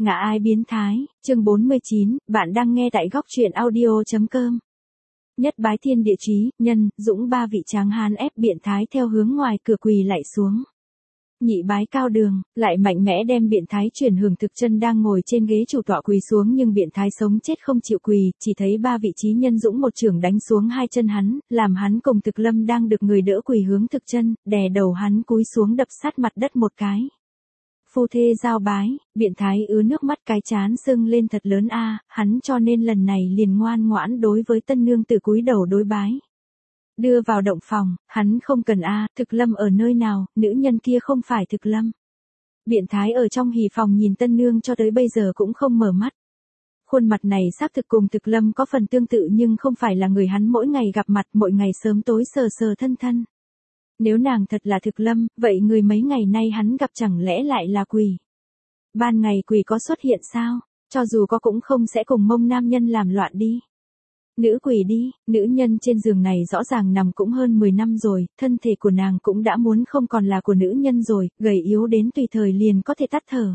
ngã ai biến thái, chương 49, bạn đang nghe tại góc truyện audio.com. Nhất bái thiên địa chí, nhân, dũng ba vị tráng hán ép biện thái theo hướng ngoài cửa quỳ lạy xuống. Nhị bái cao đường, lại mạnh mẽ đem biện thái chuyển hưởng thực chân đang ngồi trên ghế chủ tọa quỳ xuống, nhưng biện thái sống chết không chịu quỳ, chỉ thấy ba vị chí nhân dũng một chưởng đánh xuống hai chân hắn, làm hắn cùng Thực Lâm đang được người đỡ quỳ hướng thực chân, đè đầu hắn cúi xuống đập sát mặt đất một cái. Phu thê giao bái, biện thái ứa nước mắt, cái trán sưng lên thật lớn hắn cho nên lần này liền ngoan ngoãn đối với tân nương tử cúi đầu đối bái. Đưa vào động phòng, hắn không cần Thực Lâm ở nơi nào, nữ nhân kia không phải Thực Lâm. Biện thái ở trong hỉ phòng nhìn tân nương cho tới bây giờ cũng không mở mắt. Khuôn mặt này xác thực cùng Thực Lâm có phần tương tự, nhưng không phải là người hắn mỗi ngày gặp mặt, mỗi ngày sớm tối sờ sờ thân thân. Nếu nàng thật là Thực Lâm, vậy người mấy ngày nay hắn gặp chẳng lẽ lại là quỷ? Ban ngày quỷ có xuất hiện sao? Cho dù có cũng không sẽ cùng mông nam nhân làm loạn đi. Nữ quỷ đi, nữ nhân trên giường này rõ ràng nằm cũng hơn 10 năm rồi, thân thể của nàng cũng đã muốn không còn là của nữ nhân rồi, gầy yếu đến tùy thời liền có thể tắt thở.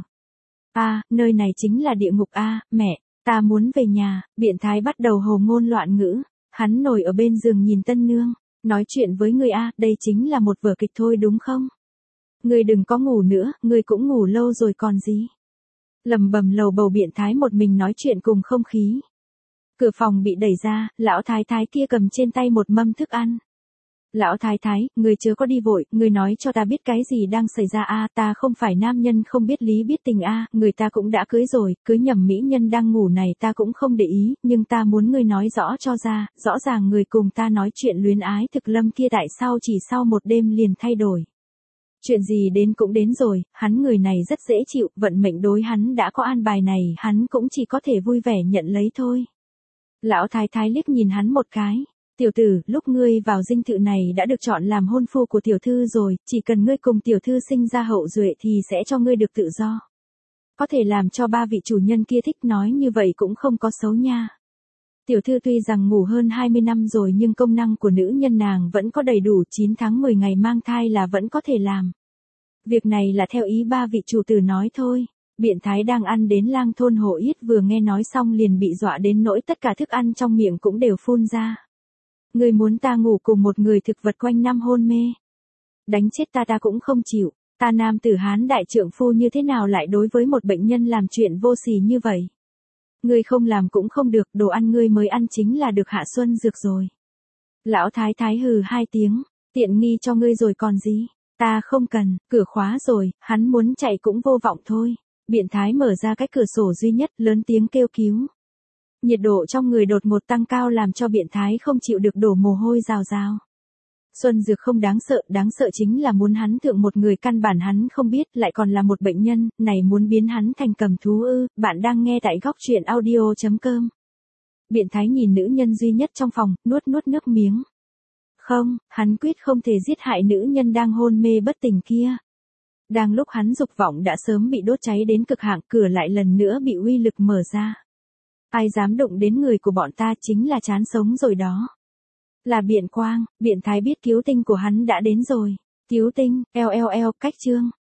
Nơi này chính là địa ngục mẹ, ta muốn về nhà. Biện thái bắt đầu hồ ngôn loạn ngữ, hắn ngồi ở bên giường nhìn tân nương. Nói chuyện với người đây chính là một vở kịch thôi đúng không? Người đừng có ngủ nữa, người cũng ngủ lâu rồi còn gì. Lầm bầm lầu bầu biện thái một mình nói chuyện cùng không khí. Cửa phòng bị đẩy ra, lão thái thái kia cầm trên tay một mâm thức ăn. Lão thái thái, người chớ có đi vội, người nói cho ta biết cái gì đang xảy ra ta không phải nam nhân không biết lý biết tình người ta cũng đã cưới rồi, cưới nhầm mỹ nhân đang ngủ này ta cũng không để ý, nhưng ta muốn người nói rõ cho ra, rõ ràng người cùng ta nói chuyện luyến ái Thực Lâm kia tại sao chỉ sau một đêm liền thay đổi. Chuyện gì đến cũng đến rồi, hắn người này rất dễ chịu, vận mệnh đối hắn đã có an bài này, hắn cũng chỉ có thể vui vẻ nhận lấy thôi. Lão thái thái liếc nhìn hắn một cái. Tiểu tử, lúc ngươi vào dinh thự này đã được chọn làm hôn phu của tiểu thư rồi, chỉ cần ngươi cùng tiểu thư sinh ra hậu duệ thì sẽ cho ngươi được tự do. Có thể làm cho ba vị chủ nhân kia thích, nói như vậy cũng không có xấu nha. Tiểu thư tuy rằng ngủ hơn 20 năm rồi nhưng công năng của nữ nhân nàng vẫn có đầy đủ, 9 tháng 10 ngày mang thai là vẫn có thể làm. Việc này là theo ý ba vị chủ tử nói thôi. Biện thái đang ăn đến lang thôn hổ yết vừa nghe nói xong liền bị dọa đến nỗi tất cả thức ăn trong miệng cũng đều phun ra. Người muốn ta ngủ cùng một người thực vật quanh năm hôn mê. Đánh chết ta cũng không chịu, ta nam tử Hán đại trượng phu như thế nào lại đối với một bệnh nhân làm chuyện vô sỉ như vậy. Ngươi không làm cũng không được, đồ ăn ngươi mới ăn chính là được hạ xuân dược rồi. Lão thái thái hừ 2 tiếng, tiện nghi cho ngươi rồi còn gì, ta không cần, cửa khóa rồi, hắn muốn chạy cũng vô vọng thôi. Biện thái mở ra cái cửa sổ duy nhất, lớn tiếng kêu cứu. Nhiệt độ trong người đột ngột tăng cao làm cho biện thái không chịu được đổ mồ hôi rào rào. Xuân dược không đáng sợ chính là muốn hắn thượng một người căn bản hắn không biết, lại còn là một bệnh nhân, này muốn biến hắn thành cầm thú bạn đang nghe tại góc truyện audio.com. Biện thái nhìn nữ nhân duy nhất trong phòng, nuốt nước miếng. Không, hắn quyết không thể giết hại nữ nhân đang hôn mê bất tỉnh kia. Đang lúc hắn dục vọng đã sớm bị đốt cháy đến cực hạn, cửa lại lần nữa bị uy lực mở ra. Ai dám động đến người của bọn ta chính là chán sống rồi đó. Là Biện Quang, biện thái biết cứu tinh của hắn đã đến rồi. Cứu tinh, eo, cách chương.